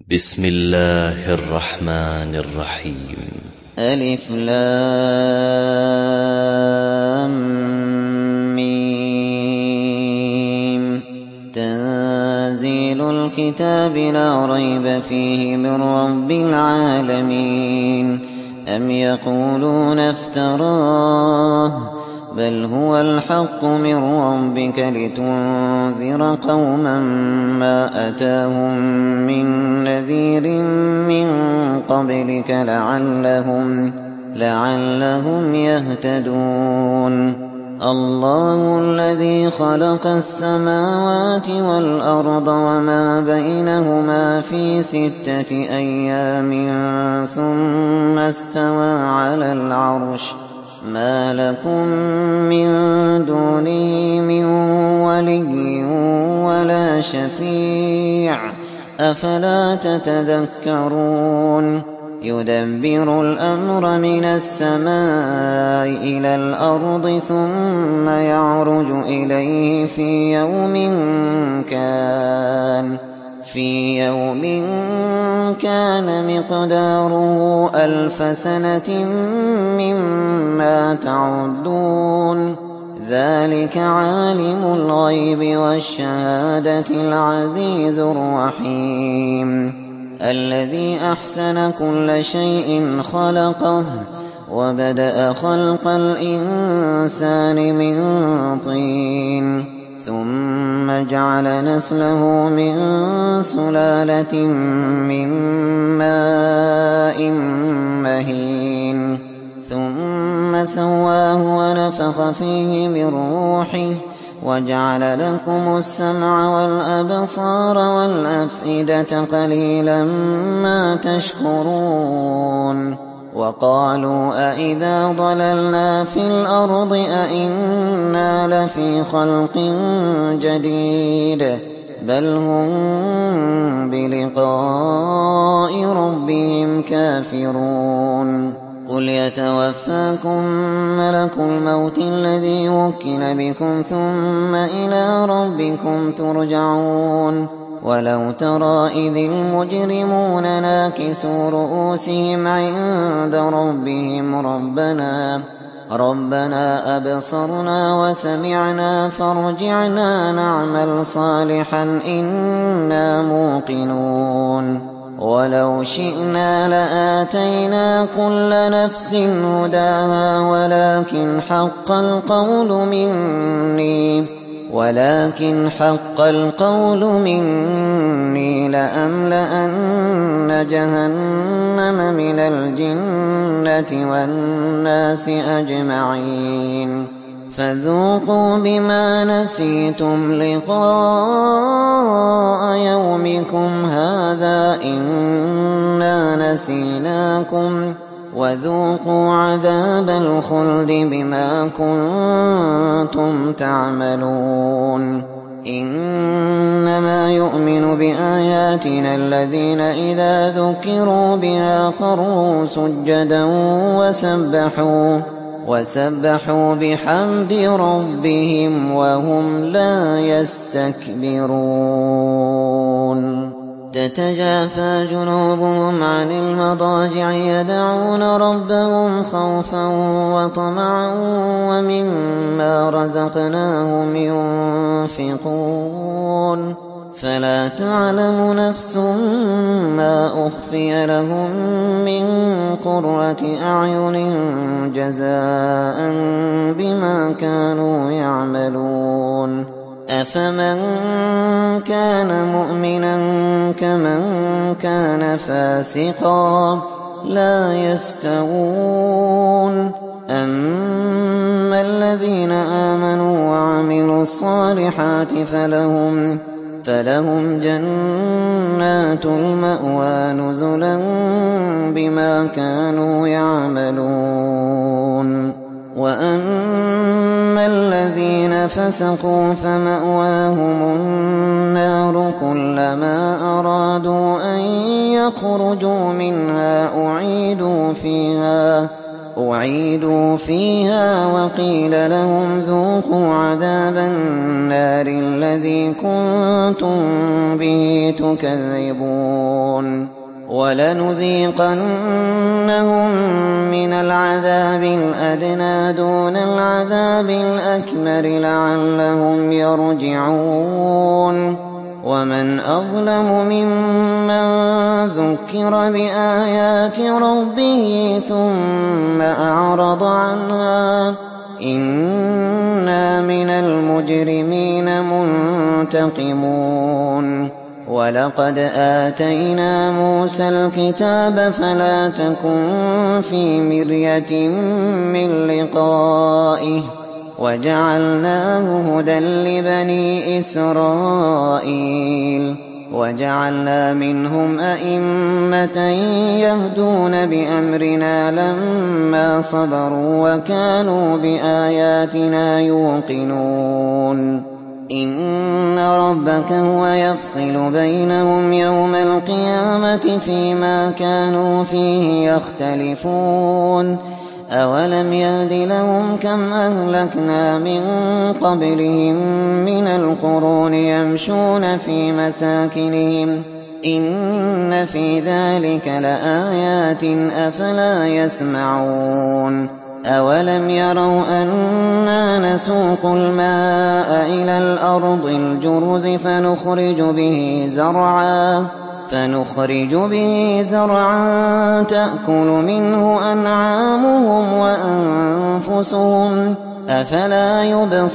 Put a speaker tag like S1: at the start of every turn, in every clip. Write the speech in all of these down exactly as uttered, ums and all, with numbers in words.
S1: بسم الله الرحمن الرحيم.
S2: ألف لام ميم. تنزيل الكتاب لا ريب فيه من رب العالمين. أم يقولون افتراه بل هو الحق من ربك لتنذر قوما ما أتاهم من نذير من قبلك لعلهم, لعلهم يهتدون. الله الذي خلق السماوات والأرض وما بينهما في ستة أيام ثم استوى على العرش ما لكم من دونه من ولي ولا شفيع أفلا تتذكرون. يدبر الأمر من السماء إلى الأرض ثم يعرج إليه في يوم كان في يوم كان مقداره ألف سنة مما تعدون. ذلك عالم الغيب والشهادة العزيز الرحيم الذي أحسن كل شيء خلقه وبدأ خلق الإنسان من طين ثم جعل نسله من سلالة من ماء مهين ثم سواه ونفخ فيه من روحه وجعل لكم السمع والأبصار والأفئدة قليلا ما تشكرون. وقالوا أئذا ضللنا في الأرض أئنا لفي خلق جديد بل هم بلقاء ربهم كافرون. قل يتوفاكم ملك الموت الذي وكل بكم ثم إلى ربكم ترجعون. ولو ترى إذ المجرمون ناكسوا رؤوسهم عند ربهم ربنا ربنا أبصرنا وسمعنا فارجعنا نعمل صالحا إنا موقنون. ولو شئنا لآتينا كل نفس هداها ولكن حق القول مني ولكن حق القول مني لأملأن جهنم من الجنة والناس أجمعين. فذوقوا بما نسيتم لقاء يومكم هذا إنا نسيناكم وذوقوا عذاب الخلد بما كنتم تعملون. إنما يؤمن بآياتنا الذين إذا ذكروا بها خروا سجدا وسبحوا وسبحوا بحمد ربهم وهم لا يستكبرون. تتجافى جنوبهم عن المضاجع يدعون ربهم خوفا وطمعا ومما رزقناهم ينفقون. فلا تعلم نفس ما أخفي لهم من قرة أعين جزاء بما كانوا يعملون. أفمن كان مؤمنا كمن كان فاسقا لا يستوون. أما الذين آمنوا وعملوا الصالحات فلهم فلهم جنات المأوى نزلا بما كانوا يعملون. وأما الذين فسقوا فمأواهم النار كلما أرادوا أن يخرجوا منها أعيدوا فيها أعيدوا فيها وقيل لهم ذوقوا عذاب النار الذي كنتم به تكذبون. وَلَنُذِيقَنَّهُم مِّنَ الْعَذَابِ الْأَدْنَىٰ دُونَ الْعَذَابِ الْأَكْبَرِ لَعَلَّهُمْ يَرْجِعُونَ وَمَنْ أَظْلَمُ مِمَّن ذُكِّرَ بِآيَاتِ رَبِّهِ ثُمَّ أَعْرَضَ عَنْهَا إِنَّا مِنَ الْمُجْرِمِينَ مُنتَقِمُونَ وَلَقَدْ آتَيْنَا مُوسَى الْكِتَابَ فَلَا تَكُن فِي مِرْيَةٍ مِّن لِّقَائِهِ وَجَعَلْنَاهُ هُدًى لِّبَنِي إِسْرَائِيلَ وَجَعَلْنَا مِنْهُمْ أَئِمَّةً يَهْدُونَ بِأَمْرِنَا لَمَّا صَبَرُوا وَكَانُوا بِآيَاتِنَا يُوقِنُونَ إِنَّ رَبَّكَ هُوَ يَفْصِلُ بَيْنَهُمْ يَوْمَ الْقِيَامَةِ فِيمَا كَانُوا فِيهِ يَخْتَلِفُونَ أَوَلَمْ يَهْدِ لَهُمْ كَمْ أَهْلَكْنَا مِن قَبْلِهِم مِّنَ الْقُرُونِ يَمْشُونَ فِي مَسَاكِنِهِمْ إِنَّ فِي ذَٰلِكَ لَآيَاتٍ أَفَلَا يَسْمَعُونَ أَوَلَمْ يَرَوْا أَنَّا نَسُوقُ الْمَاءَ إِلَى الْأَرْضِ الْجُرُزِ فَنُخْرِجُ بِهِ زَرْعًا فنخرج به زرعا تأكل منه أنعامهم وأنفسهم أفلا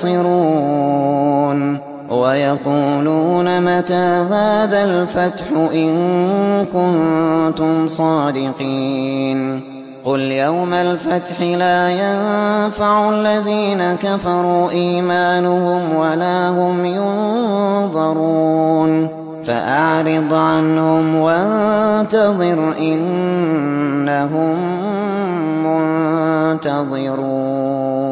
S2: يبصرون ويقولون متى هذا الفتح إن كنتم صادقين قل يوم الفتح لا ينفع الذين كفروا إيمانهم ولا هم ينظرون فأعرض عنهم وانتظر إنهم منتظرون